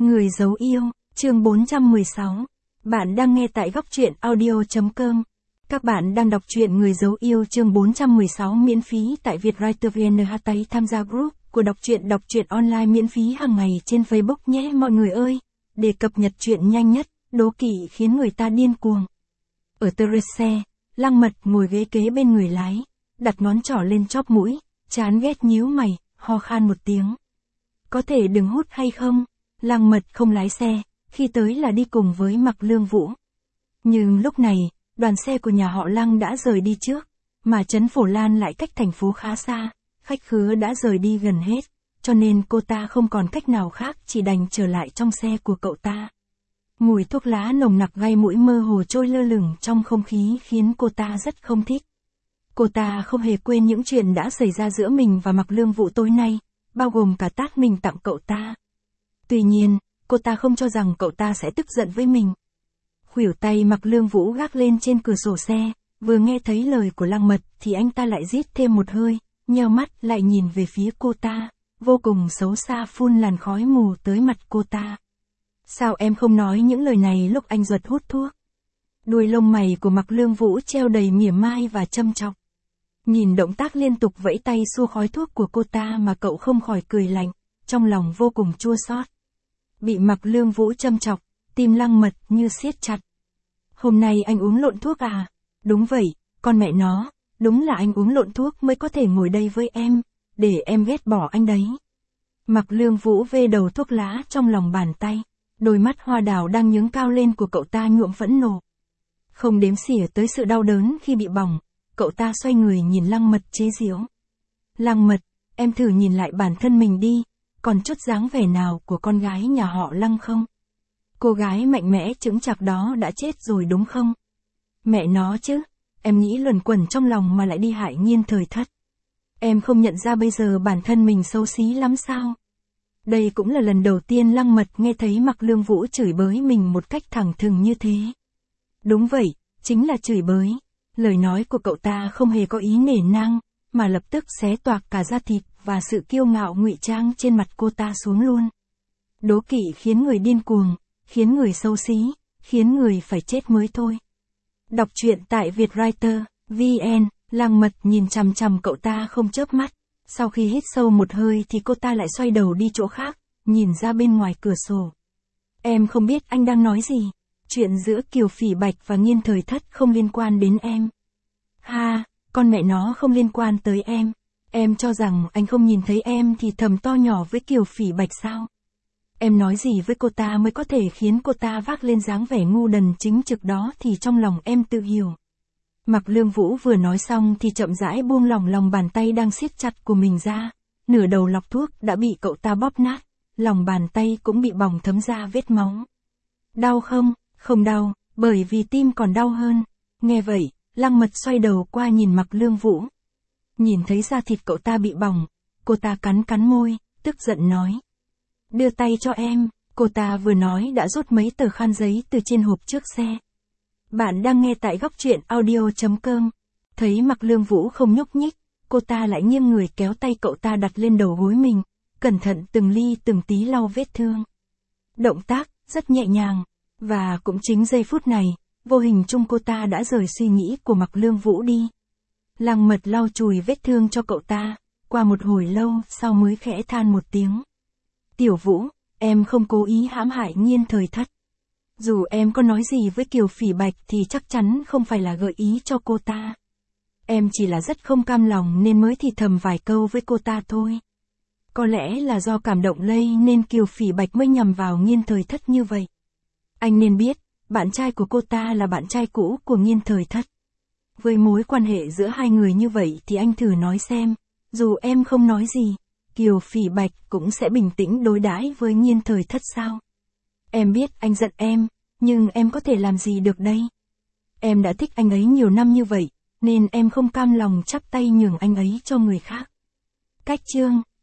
Người giấu yêu, chương 416. Bạn đang nghe tại góc truyện audio.com. Các bạn đang đọc truyện Người giấu yêu chương 416 miễn phí tại Vietwriter VN. Hãy tham gia group của đọc truyện online miễn phí hàng ngày trên Facebook nhé mọi người ơi. Để cập nhật truyện nhanh nhất, đố kỵ khiến người ta điên cuồng. Ở terrace, Lăng Mật ngồi ghế kế bên người lái, đặt ngón trỏ lên chóp mũi, chán ghét nhíu mày, ho khan một tiếng. Có thể đừng hút hay không? Lăng Mật không lái xe, khi tới là đi cùng với Mạc Lương Vũ. Nhưng lúc này, đoàn xe của nhà họ Lăng đã rời đi trước, mà trấn Phổ Lan lại cách thành phố khá xa, khách khứa đã rời đi gần hết, cho nên cô ta không còn cách nào khác chỉ đành trở lại trong xe của cậu ta. Mùi thuốc lá nồng nặc gây mũi mơ hồ trôi lơ lửng trong không khí khiến cô ta rất không thích. Cô ta không hề quên những chuyện đã xảy ra giữa mình và Mạc Lương Vũ tối nay, bao gồm cả tát mình tặng cậu ta. Tuy nhiên, cô ta không cho rằng cậu ta sẽ tức giận với mình. Khuỷu tay Mạc Lương Vũ gác lên trên cửa sổ xe, vừa nghe thấy lời của Lăng Mật thì anh ta lại rít thêm một hơi, nheo mắt lại nhìn về phía cô ta, vô cùng xấu xa phun làn khói mù tới mặt cô ta. Sao em không nói những lời này lúc anh Duật hút thuốc? Đuôi lông mày của Mạc Lương Vũ treo đầy mỉa mai và châm chọc. Nhìn động tác liên tục vẫy tay xua khói thuốc của cô ta mà cậu không khỏi cười lạnh, trong lòng vô cùng chua xót. Bị Mạc Lương Vũ châm chọc, tim Lăng Mật như siết chặt. Hôm nay anh uống lộn thuốc à? Đúng vậy, con mẹ nó, đúng là anh uống lộn thuốc mới có thể ngồi đây với em, để em ghét bỏ anh đấy. Mạc Lương Vũ vê đầu thuốc lá trong lòng bàn tay, đôi mắt hoa đào đang nhướng cao lên của cậu ta nhuộm phẫn nộ. Không đếm xỉa tới sự đau đớn khi bị bỏng, cậu ta xoay người nhìn Lăng Mật chế giễu. Lăng Mật, em thử nhìn lại bản thân mình đi, còn chút dáng vẻ nào của con gái nhà họ Lăng không? Cô gái mạnh mẽ chững chạc đó đã chết rồi đúng không? Mẹ nó chứ, em nghĩ luẩn quẩn trong lòng mà lại đi hại Nhiên Thời Thất. Em không nhận ra bây giờ bản thân mình xấu xí lắm sao? Đây cũng là lần đầu tiên Lăng Mật nghe thấy Mạc Lương Vũ chửi bới mình một cách thẳng thừng như thế. Đúng vậy, chính là chửi bới. Lời nói của cậu ta không hề có ý nể nang, mà lập tức xé toạc cả da thịt và sự kiêu ngạo ngụy trang trên mặt cô ta xuống luôn. Đố kỵ khiến người điên cuồng, khiến người xấu xí, khiến người phải chết mới thôi. Đọc truyện tại Vietwriter VN. Lăng Mật nhìn chằm chằm cậu ta không chớp mắt. Sau khi hít sâu một hơi thì cô ta lại xoay đầu đi chỗ khác, nhìn ra bên ngoài cửa sổ. Em không biết anh đang nói gì. Chuyện giữa Kiều Phỉ Bạch và Nhiên Thời Thất không liên quan đến em. Ha, con mẹ nó không liên quan tới em. Em cho rằng anh không nhìn thấy em thì thầm to nhỏ với Kiều Phỉ Bạch sao? Em nói gì với cô ta mới có thể khiến cô ta vác lên dáng vẻ ngu đần chính trực đó thì trong lòng em tự hiểu. Mạc Lương Vũ vừa nói xong thì chậm rãi buông lỏng lòng bàn tay đang siết chặt của mình ra. Nửa đầu lọc thuốc đã bị cậu ta bóp nát, lòng bàn tay cũng bị bỏng thấm ra vết máu. Đau không? Không đau, bởi vì tim còn đau hơn. Nghe vậy, Lăng Mật xoay đầu qua nhìn Mạc Lương Vũ. Nhìn thấy da thịt cậu ta bị bỏng, cô ta cắn môi, tức giận nói. Đưa tay cho em, cô ta vừa nói đã rút mấy tờ khăn giấy từ trên hộp trước xe. Bạn đang nghe tại góc truyện audio.com. Thấy Mạc Lương Vũ không nhúc nhích, cô ta lại nghiêng người kéo tay cậu ta đặt lên đầu gối mình, cẩn thận từng ly từng tí lau vết thương. Động tác rất nhẹ nhàng, và cũng chính giây phút này, vô hình chung cô ta đã rời suy nghĩ của Mạc Lương Vũ đi. Lăng Mật lau chùi vết thương cho cậu ta, qua một hồi lâu sau mới khẽ than một tiếng. Tiểu Vũ, em không cố ý hãm hại Nhiên Thời Thất. Dù em có nói gì với Kiều Phỉ Bạch thì chắc chắn không phải là gợi ý cho cô ta. Em chỉ là rất không cam lòng nên mới thì thầm vài câu với cô ta thôi. Có lẽ là do cảm động lây nên Kiều Phỉ Bạch mới nhầm vào Nhiên Thời Thất như vậy. Anh nên biết, bạn trai của cô ta là bạn trai cũ của Nhiên Thời Thất. Với mối quan hệ giữa hai người như vậy thì anh thử nói xem, dù em không nói gì, Kiều Phỉ Bạch cũng sẽ bình tĩnh đối đãi với Nhiên Thời Thất sao? Em biết anh giận em, nhưng em có thể làm gì được đây? Em đã thích anh ấy nhiều năm như vậy, nên em không cam lòng chắp tay nhường anh ấy cho người khác. Cách chương